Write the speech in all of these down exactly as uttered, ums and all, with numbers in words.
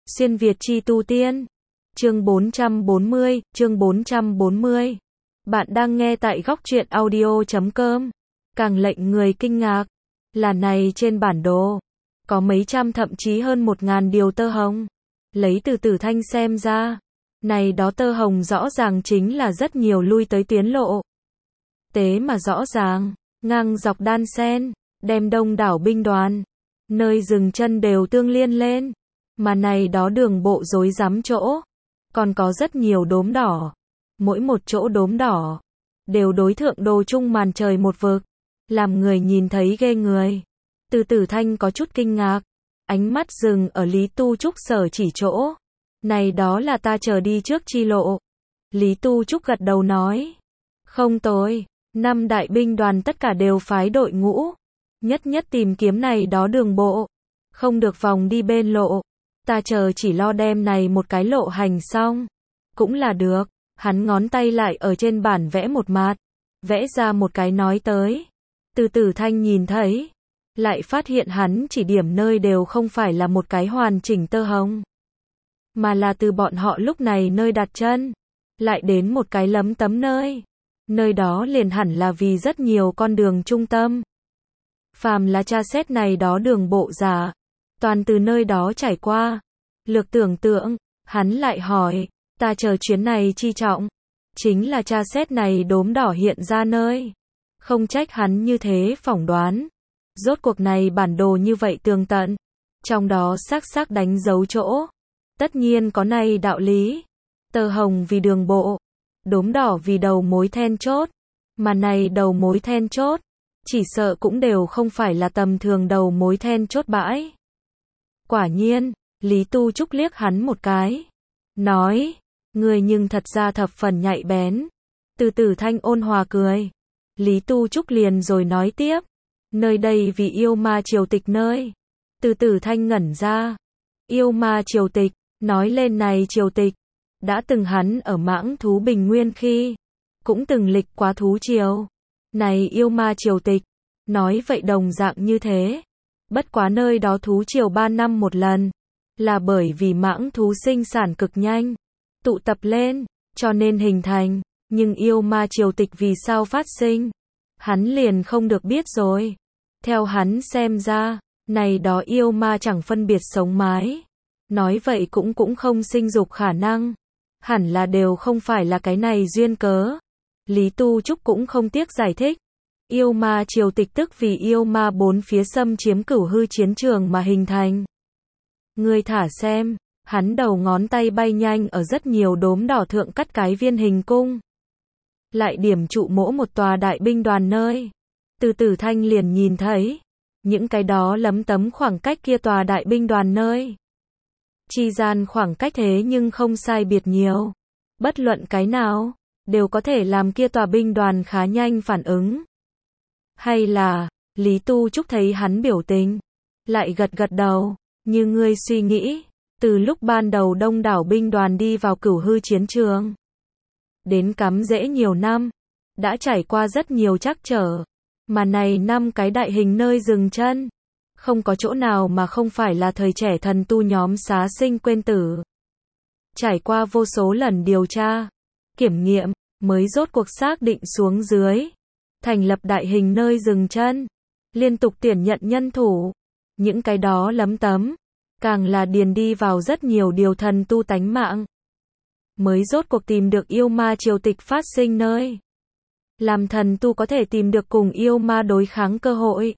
Xuyên Việt chi tu tiên. Chương bốn trăm bốn mươi, chương bốn trăm bốn mươi. Bạn đang nghe tại góc truyện audio chấm com. Càng lệnh người kinh ngạc, là này trên bản đồ, có mấy trăm thậm chí hơn một ngàn điều tơ hồng. Lấy từ Tử Thanh xem ra, này đó tơ hồng rõ ràng chính là rất nhiều lui tới tuyến lộ. Tế mà rõ ràng, ngang dọc đan sen, đem đông đảo binh đoàn, nơi dừng chân đều tương liên lên. Mà này đó đường bộ rối rắm chỗ, còn có rất nhiều đốm đỏ. Mỗi một chỗ đốm đỏ, đều đối thượng đồ chung màn trời một vực, làm người nhìn thấy ghê người. Từ Tử Thanh có chút kinh ngạc, ánh mắt dừng ở Lý Tu Trúc sở chỉ chỗ. Này đó là ta chờ đi trước chi lộ. Lý Tu Trúc gật đầu nói. Không tồi, năm đại binh đoàn tất cả đều phái đội ngũ. Nhất nhất tìm kiếm này đó đường bộ. Không được vòng đi bên lộ. Ta chờ chỉ lo đem này một cái lộ hành xong. Cũng là được. Hắn ngón tay lại ở trên bản vẽ một mạt. Vẽ ra một cái nói tới. Từ Tử Thanh nhìn thấy. Lại phát hiện hắn chỉ điểm nơi đều không phải là một cái hoàn chỉnh tơ hồng. Mà là từ bọn họ lúc này nơi đặt chân. Lại đến một cái lấm tấm nơi. Nơi đó liền hẳn là vì rất nhiều con đường trung tâm. Phàm là tra xét này đó đường bộ giả. Toàn từ nơi đó trải qua. Lược tưởng tượng, hắn lại hỏi, ta chờ chuyến này chi trọng. Chính là tra xét này đốm đỏ hiện ra nơi. Không trách hắn như thế phỏng đoán. Rốt cuộc này bản đồ như vậy tường tận. Trong đó xác xác đánh dấu chỗ. Tất nhiên có này đạo lý. Tơ hồng vì đường bộ. Đốm đỏ vì đầu mối then chốt. Mà này đầu mối then chốt. Chỉ sợ cũng đều không phải là tầm thường đầu mối then chốt bãi. Quả nhiên, Lý Tu Trúc liếc hắn một cái. Nói, người nhưng thật ra thập phần nhạy bén. Từ Tử Thanh ôn hòa cười. Lý Tu Trúc liền rồi nói tiếp. Nơi đây vì yêu ma triều tịch nơi. Từ Tử Thanh ngẩn ra. Yêu ma triều tịch, nói lên này triều tịch. Đã từng hắn ở Mãng Thú Bình Nguyên khi. Cũng từng lịch quá thú triều. Này yêu ma triều tịch. Nói vậy đồng dạng như thế. Bất quá nơi đó thú triều ba năm một lần. Là bởi vì mãng thú sinh sản cực nhanh. Tụ tập lên, cho nên hình thành. Nhưng yêu ma triều tịch vì sao phát sinh? Hắn liền không được biết rồi. Theo hắn xem ra, này đó yêu ma chẳng phân biệt sống mái. Nói vậy cũng cũng không sinh dục khả năng. Hẳn là đều không phải là cái này duyên cớ. Lý Tu Trúc cũng không tiếc giải thích. Yêu ma triều tịch tức vì yêu ma bốn phía xâm chiếm cửu hư chiến trường mà hình thành. Ngươi thả xem, hắn đầu ngón tay bay nhanh ở rất nhiều đốm đỏ thượng cắt cái viên hình cung. Lại điểm trụ mỗ một tòa đại binh đoàn nơi. Từ Tử Thanh liền nhìn thấy. Những cái đó lấm tấm khoảng cách kia tòa đại binh đoàn nơi. Chi gian khoảng cách thế nhưng không sai biệt nhiều. Bất luận cái nào, đều có thể làm kia tòa binh đoàn khá nhanh phản ứng. Hay là, Lý Tu Trúc thấy hắn biểu tình. Lại gật gật đầu. Như ngươi suy nghĩ, từ lúc ban đầu đông đảo binh đoàn đi vào cửu hư chiến trường. Đến cắm rễ nhiều năm. Đã trải qua rất nhiều trắc trở. Mà này năm cái đại hình nơi dừng chân. Không có chỗ nào mà không phải là thời trẻ thần tu nhóm xá sinh quên tử. Trải qua vô số lần điều tra, kiểm nghiệm, mới rốt cuộc xác định xuống dưới. Thành lập đại hình nơi dừng chân. Liên tục tuyển nhận nhân thủ. Những cái đó lấm tấm. Càng là điền đi vào rất nhiều điều thần tu tánh mạng. Mới rốt cuộc tìm được yêu ma triều tịch phát sinh nơi. Làm thần tu có thể tìm được cùng yêu ma đối kháng cơ hội.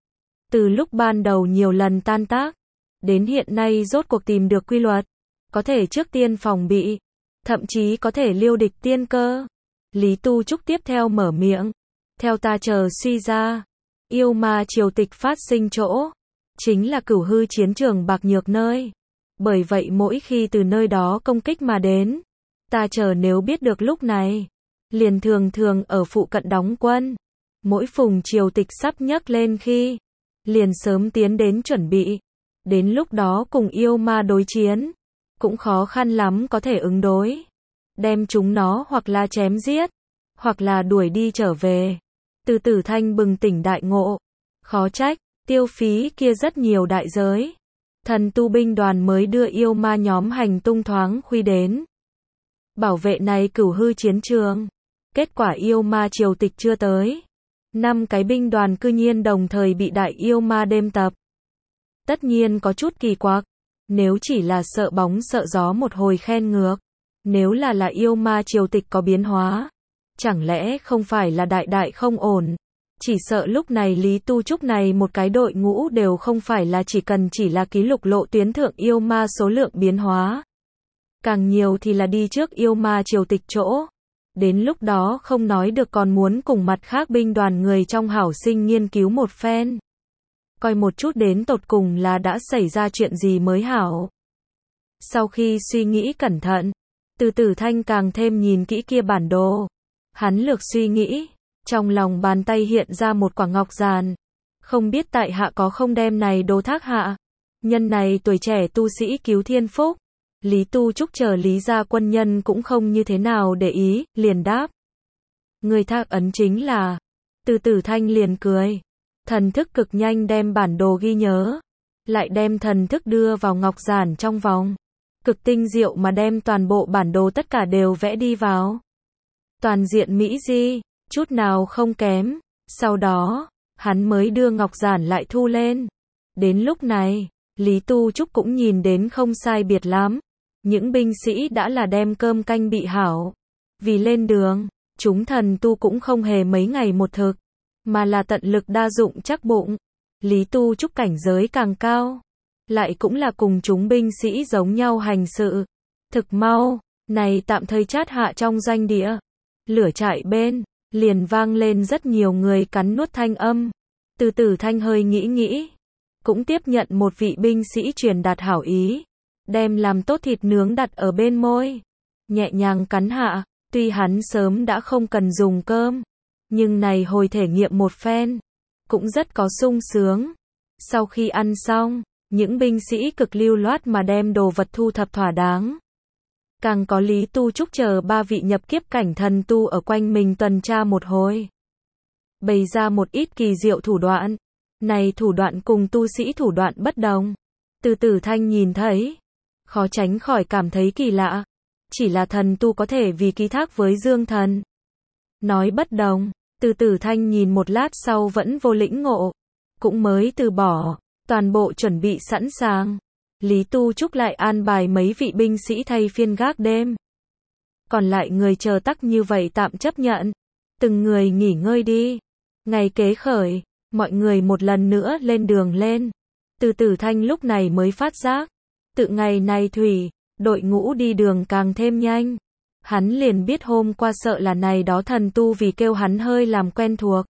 Từ lúc ban đầu nhiều lần tan tác. Đến hiện nay rốt cuộc tìm được quy luật. Có thể trước tiên phòng bị. Thậm chí có thể liêu địch tiên cơ. Lý Tu Trúc tiếp theo mở miệng. Theo ta chờ suy ra. Yêu ma triều tịch phát sinh chỗ. Chính là cửu hư chiến trường bạc nhược nơi. Bởi vậy mỗi khi từ nơi đó công kích mà đến. Ta chờ nếu biết được lúc này. Liền thường thường ở phụ cận đóng quân. Mỗi phùng triều tịch sắp nhấc lên khi. Liền sớm tiến đến chuẩn bị. Đến lúc đó cùng yêu ma đối chiến. Cũng khó khăn lắm có thể ứng đối. Đem chúng nó hoặc là chém giết. Hoặc là đuổi đi trở về. Từ Tử Thanh bừng tỉnh đại ngộ. Khó trách. Tiêu phí kia rất nhiều đại giới. thần tu binh đoàn mới đưa yêu ma nhóm hành tung thoáng khuy đến. Bảo vệ này cửu hư chiến trường. Kết quả yêu ma triều tịch chưa tới. Năm cái binh đoàn cư nhiên đồng thời bị đại yêu ma đêm tập. Tất nhiên có chút kỳ quặc. Nếu chỉ là sợ bóng sợ gió một hồi khen ngược. Nếu là là yêu ma triều tịch có biến hóa. Chẳng lẽ không phải là đại đại không ổn. Chỉ sợ lúc này Lý Tu Trúc này một cái đội ngũ đều không phải là chỉ cần chỉ là ký lục lộ tuyến thượng yêu ma số lượng biến hóa. Càng nhiều thì là đi trước yêu ma triều tịch chỗ. Đến lúc đó không nói được còn muốn cùng mặt khác binh đoàn người trong hảo sinh nghiên cứu một phen. Coi một chút đến tột cùng là đã xảy ra chuyện gì mới hảo. Sau khi suy nghĩ cẩn thận, Từ Tử Thanh càng thêm nhìn kỹ kia bản đồ. Hắn lược suy nghĩ, trong lòng bàn tay hiện ra một quả ngọc giàn. Không biết tại hạ có không đem này đồ thác hạ. Nhân này tuổi trẻ tu sĩ cứu thiên phúc. Lý Tu Trúc chờ Lý gia quân nhân cũng không như thế nào để ý, liền đáp. Người thác ấn chính là. Từ Tử Thanh liền cười. Thần thức cực nhanh đem bản đồ ghi nhớ. Lại đem thần thức đưa vào ngọc giản trong vòng. Cực tinh diệu mà đem toàn bộ bản đồ tất cả đều vẽ đi vào. Toàn diện mỹ di, chút nào không kém. Sau đó, hắn mới đưa ngọc giản lại thu lên. Đến lúc này, Lý Tu Trúc cũng nhìn đến không sai biệt lắm. Những binh sĩ đã là đem cơm canh bị hảo. Vì lên đường, chúng thần tu cũng không hề mấy ngày một thực, mà là tận lực đa dụng chắc bụng. Lý Tu Trúc cảnh giới càng cao, lại cũng là cùng chúng binh sĩ giống nhau hành sự. Thực mau, này tạm thời chát hạ trong doanh địa. Lửa trại bên, liền vang lên rất nhiều người cắn nuốt thanh âm. Từ Tử Thanh hơi nghĩ nghĩ, cũng tiếp nhận một vị binh sĩ truyền đạt hảo ý. Đem làm tốt thịt nướng đặt ở bên môi. Nhẹ nhàng cắn hạ, tuy hắn sớm đã không cần dùng cơm. Nhưng này hồi thể nghiệm một phen, cũng rất có sung sướng. Sau khi ăn xong, những binh sĩ cực lưu loát mà đem đồ vật thu thập thỏa đáng. Càng có Lý Tu Trúc chờ ba vị nhập kiếp cảnh thần tu ở quanh mình tuần tra một hồi. Bày ra một ít kỳ diệu thủ đoạn. Này thủ đoạn cùng tu sĩ thủ đoạn bất đồng. Từ Tử Thanh nhìn thấy, khó tránh khỏi cảm thấy kỳ lạ. Chỉ là thần tu có thể vì ký thác với dương thần. Nói bất đồng, Từ Tử Thanh nhìn một lát sau vẫn vô lĩnh ngộ. Cũng mới từ bỏ, toàn bộ chuẩn bị sẵn sàng. Lý Tu Trúc lại an bài mấy vị binh sĩ thay phiên gác đêm. Còn lại người chờ tắc như vậy tạm chấp nhận. Từng người nghỉ ngơi đi. Ngày kế khởi, mọi người một lần nữa lên đường lên. Từ Tử Thanh lúc này mới phát giác. Tự ngày này thủy, đội ngũ đi đường càng thêm nhanh. Hắn liền biết hôm qua sợ là này đó thần tu vì kêu hắn hơi làm quen thuộc.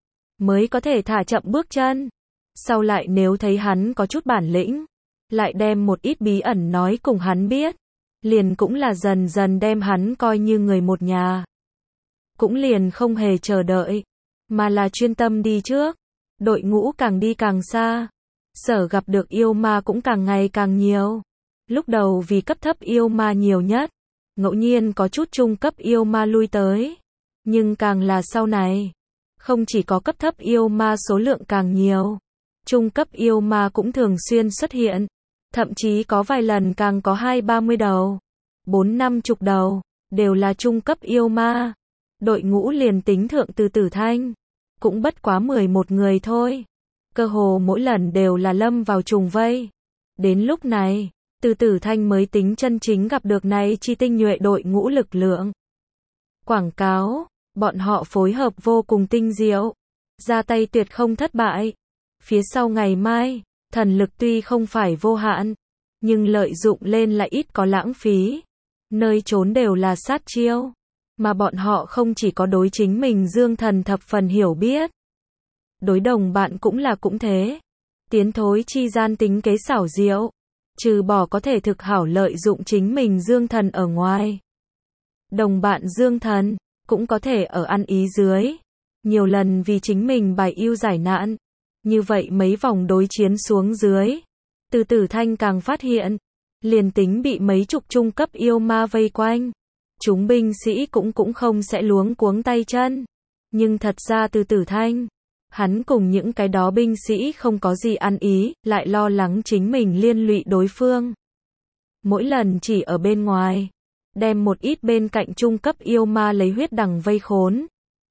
Mới có thể thả chậm bước chân. Sau lại nếu thấy hắn có chút bản lĩnh, lại đem một ít bí ẩn nói cùng hắn biết. Liền cũng là dần dần đem hắn coi như người một nhà. Cũng liền không hề chờ đợi, mà là chuyên tâm đi trước. Đội ngũ càng đi càng xa. Sở gặp được yêu ma cũng càng ngày càng nhiều. Lúc đầu vì cấp thấp yêu ma nhiều nhất, ngẫu nhiên có chút trung cấp yêu ma lui tới. Nhưng càng là sau này, không chỉ có cấp thấp yêu ma số lượng càng nhiều, trung cấp yêu ma cũng thường xuyên xuất hiện. Thậm chí có vài lần càng có hai ba mươi đầu, bốn năm chục đầu, đều là trung cấp yêu ma. Đội ngũ liền tính thượng Từ Tử Thanh, cũng bất quá mười một người thôi. Cơ hồ mỗi lần đều là lâm vào trùng vây. Đến lúc này, Từ Tử Thanh mới tính chân chính gặp được này chi tinh nhuệ đội ngũ lực lượng. Quảng cáo, bọn họ phối hợp vô cùng tinh diệu, ra tay tuyệt không thất bại. Phía sau ngày mai, thần lực tuy không phải vô hạn, nhưng lợi dụng lên lại ít có lãng phí. Nơi trốn đều là sát chiêu, mà bọn họ không chỉ có đối chính mình dương thần thập phần hiểu biết. Đối đồng bạn cũng là cũng thế. Tiến thối chi gian tính kế xảo diệu, trừ bỏ có thể thực hảo lợi dụng chính mình dương thần ở ngoài. Đồng bạn dương thần, cũng có thể ở ăn ý dưới. Nhiều lần vì chính mình bài ưu giải nạn. Như vậy mấy vòng đối chiến xuống dưới. Từ Tử Thanh càng phát hiện, liền tính bị mấy chục trung cấp yêu ma vây quanh. Chúng binh sĩ cũng cũng không sẽ luống cuống tay chân. Nhưng thật ra Từ Tử Thanh, Hắn cùng những cái đó binh sĩ không có gì ăn ý, lại lo lắng chính mình liên lụy đối phương. Mỗi lần chỉ ở bên ngoài, đem một ít bên cạnh trung cấp yêu ma lấy huyết đằng vây khốn.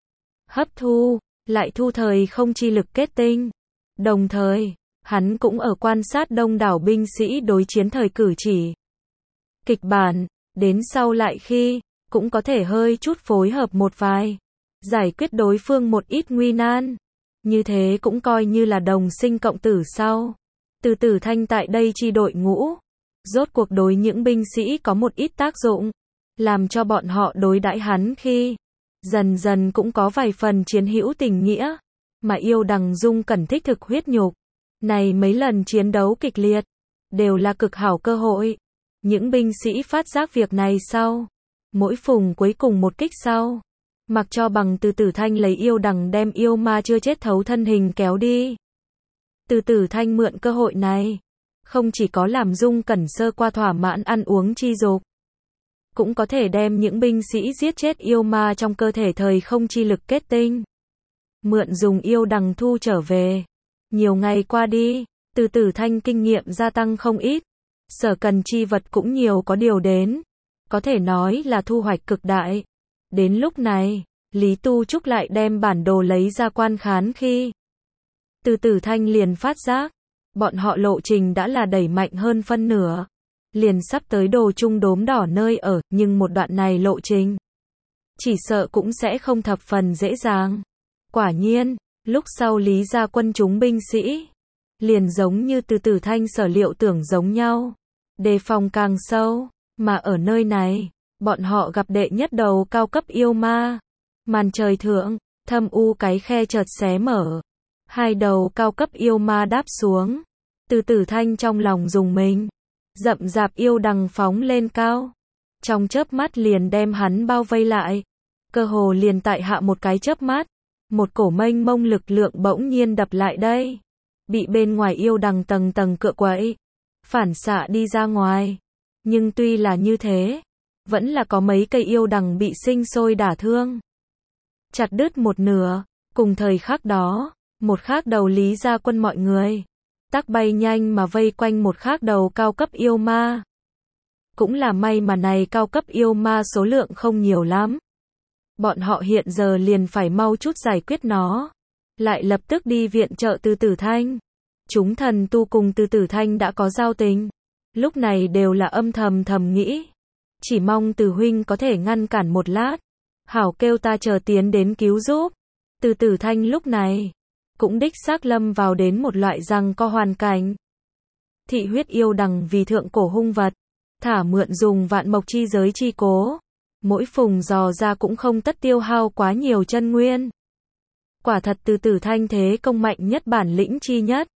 Hấp thu, lại thu thời không chi lực kết tinh. Đồng thời, hắn cũng ở quan sát đông đảo binh sĩ đối chiến thời cử chỉ. Kịch bản, đến sau lại khi, cũng có thể hơi chút phối hợp một vài, giải quyết đối phương một ít nguy nan. Như thế cũng coi như là đồng sinh cộng tử sau. Từ Tử Thanh tại đây chi đội ngũ, rốt cuộc đối những binh sĩ có một ít tác dụng, làm cho bọn họ đối đãi hắn khi, dần dần cũng có vài phần chiến hữu tình nghĩa, mà yêu đằng dung cẩn thích thực huyết nhục. Này mấy lần chiến đấu kịch liệt, đều là cực hảo cơ hội. Những binh sĩ phát giác việc này sau, mỗi phùng cuối cùng một kích sau, mặc cho bằng Từ Tử Thanh lấy yêu đằng đem yêu ma chưa chết thấu thân hình kéo đi. Từ Tử Thanh mượn cơ hội này, không chỉ có làm dung cẩn sơ qua thỏa mãn ăn uống chi dục, cũng có thể đem những binh sĩ giết chết yêu ma trong cơ thể thời không chi lực kết tinh. Mượn dùng yêu đằng thu trở về. Nhiều ngày qua đi, Từ Tử Thanh kinh nghiệm gia tăng không ít. Sở cần chi vật cũng nhiều có điều đến. Có thể nói là thu hoạch cực đại. Đến lúc này, Lý Tu Trúc lại đem bản đồ lấy ra quan khán khi. Từ Tử Thanh liền phát giác, bọn họ lộ trình đã là đẩy mạnh hơn phân nửa. Liền sắp tới đồ trung đốm đỏ nơi ở, nhưng một đoạn này lộ trình, chỉ sợ cũng sẽ không thập phần dễ dàng. Quả nhiên, lúc sau Lý gia quân chúng binh sĩ, liền giống như Từ Tử Thanh sở liệu tưởng giống nhau. Đề phòng càng sâu, mà ở nơi này, bọn họ gặp đệ nhất đầu cao cấp yêu ma. Màn trời thượng, thâm u cái khe chợt xé mở. Hai đầu cao cấp yêu ma đáp xuống. Từ Tử Thanh trong lòng rùng mình. Rậm rạp yêu đằng phóng lên cao. Trong chớp mắt liền đem hắn bao vây lại. Cơ hồ liền tại hạ một cái chớp mắt. Một cổ mênh mông lực lượng bỗng nhiên đập lại đây. Bị bên ngoài yêu đằng tầng tầng cựa quậy. Phản xạ đi ra ngoài. Nhưng tuy là như thế, vẫn là có mấy cây yêu đằng bị sinh sôi đả thương. Chặt đứt một nửa. Cùng thời khắc đó, một khác đầu Lý gia quân mọi người tắc bay nhanh mà vây quanh một khác đầu cao cấp yêu ma. Cũng là may mà này cao cấp yêu ma số lượng không nhiều lắm. Bọn họ hiện giờ liền phải mau chút giải quyết nó. Lại lập tức đi viện trợ Từ Tử Thanh. Chúng thần tu cùng Từ Tử Thanh đã có giao tình. Lúc này đều là âm thầm thầm nghĩ. Chỉ mong Từ huynh có thể ngăn cản một lát. Hảo kêu ta chờ tiến đến cứu giúp. Từ Tử Thanh lúc này cũng đích xác lâm vào đến một loại giằng co hoàn cảnh. Thị huyết yêu đằng vì thượng cổ hung vật, thả mượn dùng vạn mộc chi giới chi cố. Mỗi phùng dò ra cũng không tất tiêu hao quá nhiều chân nguyên. Quả thật Từ Tử Thanh thế công mạnh nhất bản lĩnh chi nhất.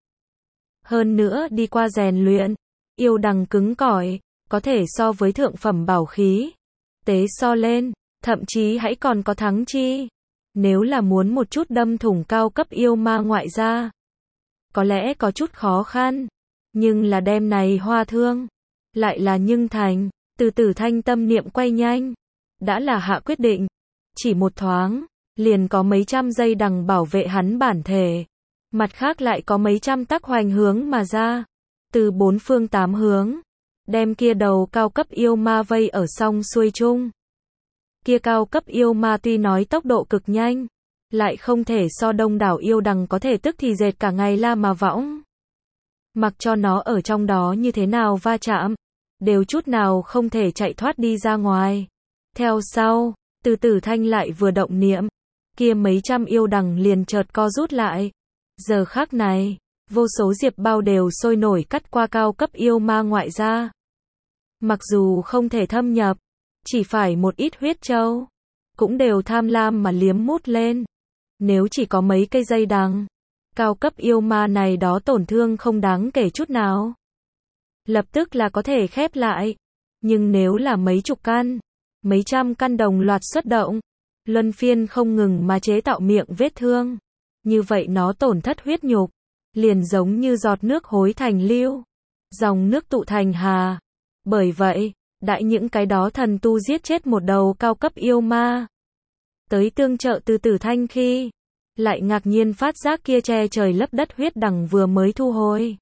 Hơn nữa đi qua rèn luyện, yêu đằng cứng cỏi, có thể so với thượng phẩm bảo khí. Tế so lên, thậm chí hãy còn có thắng chi. Nếu là muốn một chút đâm thủng cao cấp yêu ma ngoại gia, có lẽ có chút khó khăn, nhưng là đem này hoa thương, lại là nhưng thành. Từ Tử Thanh tâm niệm quay nhanh, đã là hạ quyết định, chỉ một thoáng, liền có mấy trăm dây đằng bảo vệ hắn bản thể, mặt khác lại có mấy trăm tác hoành hướng mà ra, từ bốn phương tám hướng, đem kia đầu cao cấp yêu ma vây ở song xuôi chung. Kia cao cấp yêu ma tuy nói tốc độ cực nhanh, lại không thể so đông đảo yêu đằng có thể tức thì dệt cả ngày la mà võng. Mặc cho nó ở trong đó như thế nào va chạm, đều chút nào không thể chạy thoát đi ra ngoài. Theo sau, Từ Tử Thanh lại vừa động niệm, kia mấy trăm yêu đằng liền chợt co rút lại. Giờ khắc này, vô số diệp bao đều sôi nổi cắt qua cao cấp yêu ma ngoại gia. Mặc dù không thể thâm nhập, chỉ phải một ít huyết châu, cũng đều tham lam mà liếm mút lên. Nếu chỉ có mấy cây dây đằng, cao cấp yêu ma này đó tổn thương không đáng kể chút nào. Lập tức là có thể khép lại. Nhưng nếu là mấy chục căn, mấy trăm căn đồng loạt xuất động, luân phiên không ngừng mà chế tạo miệng vết thương, như vậy nó tổn thất huyết nhục, liền giống như giọt nước hối thành lưu, dòng nước tụ thành hà. Bởi vậy, đại những cái đó thần tu giết chết một đầu cao cấp yêu ma, tới tương trợ Từ Tử Thanh khi, lại ngạc nhiên phát giác kia che trời lấp đất huyết đằng vừa mới thu hồi.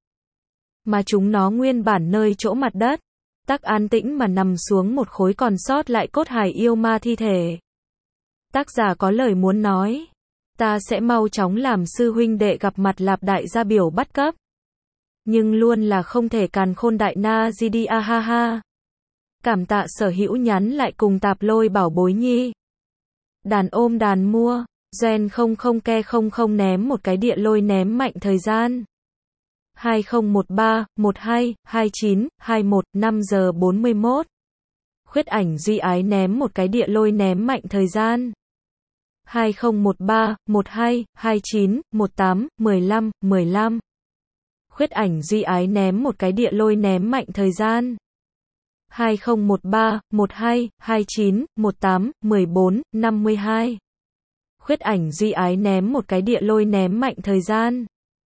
Mà chúng nó nguyên bản nơi chỗ mặt đất. Tắc an tĩnh mà nằm xuống một khối còn sót lại cốt hài yêu ma thi thể. Tác giả có lời muốn nói. Ta sẽ mau chóng làm sư huynh đệ gặp mặt Lạp đại gia biểu bắt cấp. Nhưng luôn là không thể càn khôn đại na di đi a ha ha. Cảm tạ sở hữu nhắn lại cùng tạp lôi bảo bối nhi. Đàn ôm đàn mua. Gen không không ke không không ném một cái địa lôi ném mạnh thời gian. hai không một ba, một hai, hai chín, hai một, năm giờ bốn mươi mốt. Khuyết ảnh duy ái ném một cái địa lôi ném mạnh thời gian. hai không một ba, một hai, hai chín, một tám, mười lăm, mười lăm. Khuyết ảnh duy ái ném một cái địa lôi ném mạnh thời gian. hai không một ba, một hai, hai chín, một tám, mười bốn, năm mươi hai. Khuyết ảnh duy ái ném một cái địa lôi ném mạnh thời gian.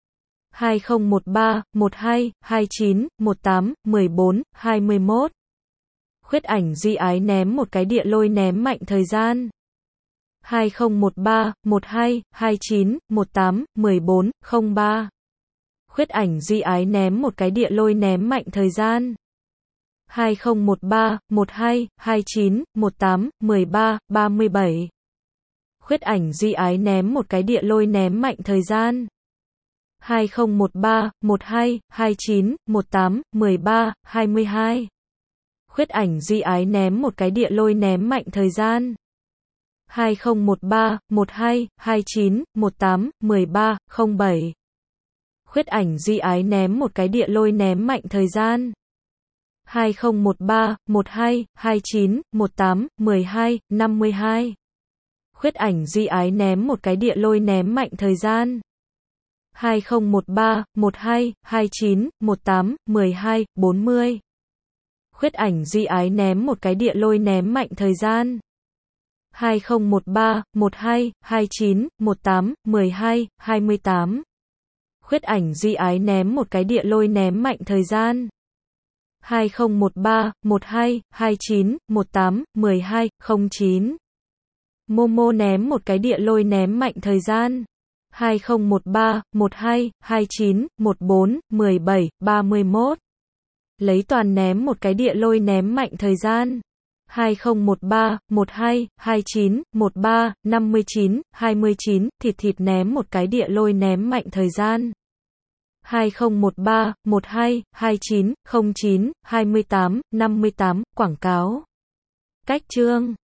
hai không một ba, một hai, hai chín, một tám, mười bốn, hai mươi mốt. Khuyết ảnh duy ái ném một cái địa lôi ném mạnh thời gian. hai không một ba, một hai, hai chín, một tám, mười bốn, không ba. Khuyết ảnh duy ái ném một cái địa lôi ném mạnh thời gian. hai không một ba, một hai, hai chín, một tám, mười ba, ba mươi bảy. Khuyết ảnh duy ái ném một cái địa lôi ném mạnh thời gian. hai không một ba, một hai, hai chín, một tám, mười ba, hai mươi hai. Khuyết ảnh duy ái ném một cái địa lôi ném mạnh thời gian. hai không một ba, một hai, hai chín, một tám, mười ba, không bảy. Khuyết ảnh duy ái ném một cái địa lôi ném mạnh thời gian. hai không một ba, một hai, hai chín, một tám, mười hai, năm mươi hai. Khuyết ảnh duy ái ném một cái địa lôi ném mạnh thời gian. hai không một ba, một hai, hai chín, một tám, mười hai, bốn mươi. Khuyết ảnh duy ái ném một cái địa lôi ném mạnh thời gian. hai không một ba, một hai, hai chín, một tám, mười hai, hai mươi tám. Khuyết ảnh duy ái ném một cái địa lôi ném mạnh thời gian. hai không một ba, một hai, hai chín, một tám, mười hai, không chín. Momo ném một cái địa lôi ném mạnh thời gian. hai không một ba, một hai, hai chín, một bốn, mười bảy, ba mươi mốt. Lấy toàn ném một cái địa lôi ném mạnh thời gian. hai không một ba, một hai, hai chín, một ba, năm mươi chín, hai mươi chín. Thịt thịt ném một cái địa lôi ném mạnh thời gian. hai không một ba, một hai, hai chín, không chín, hai mươi tám, năm mươi tám. Quảng cáo. Cách chương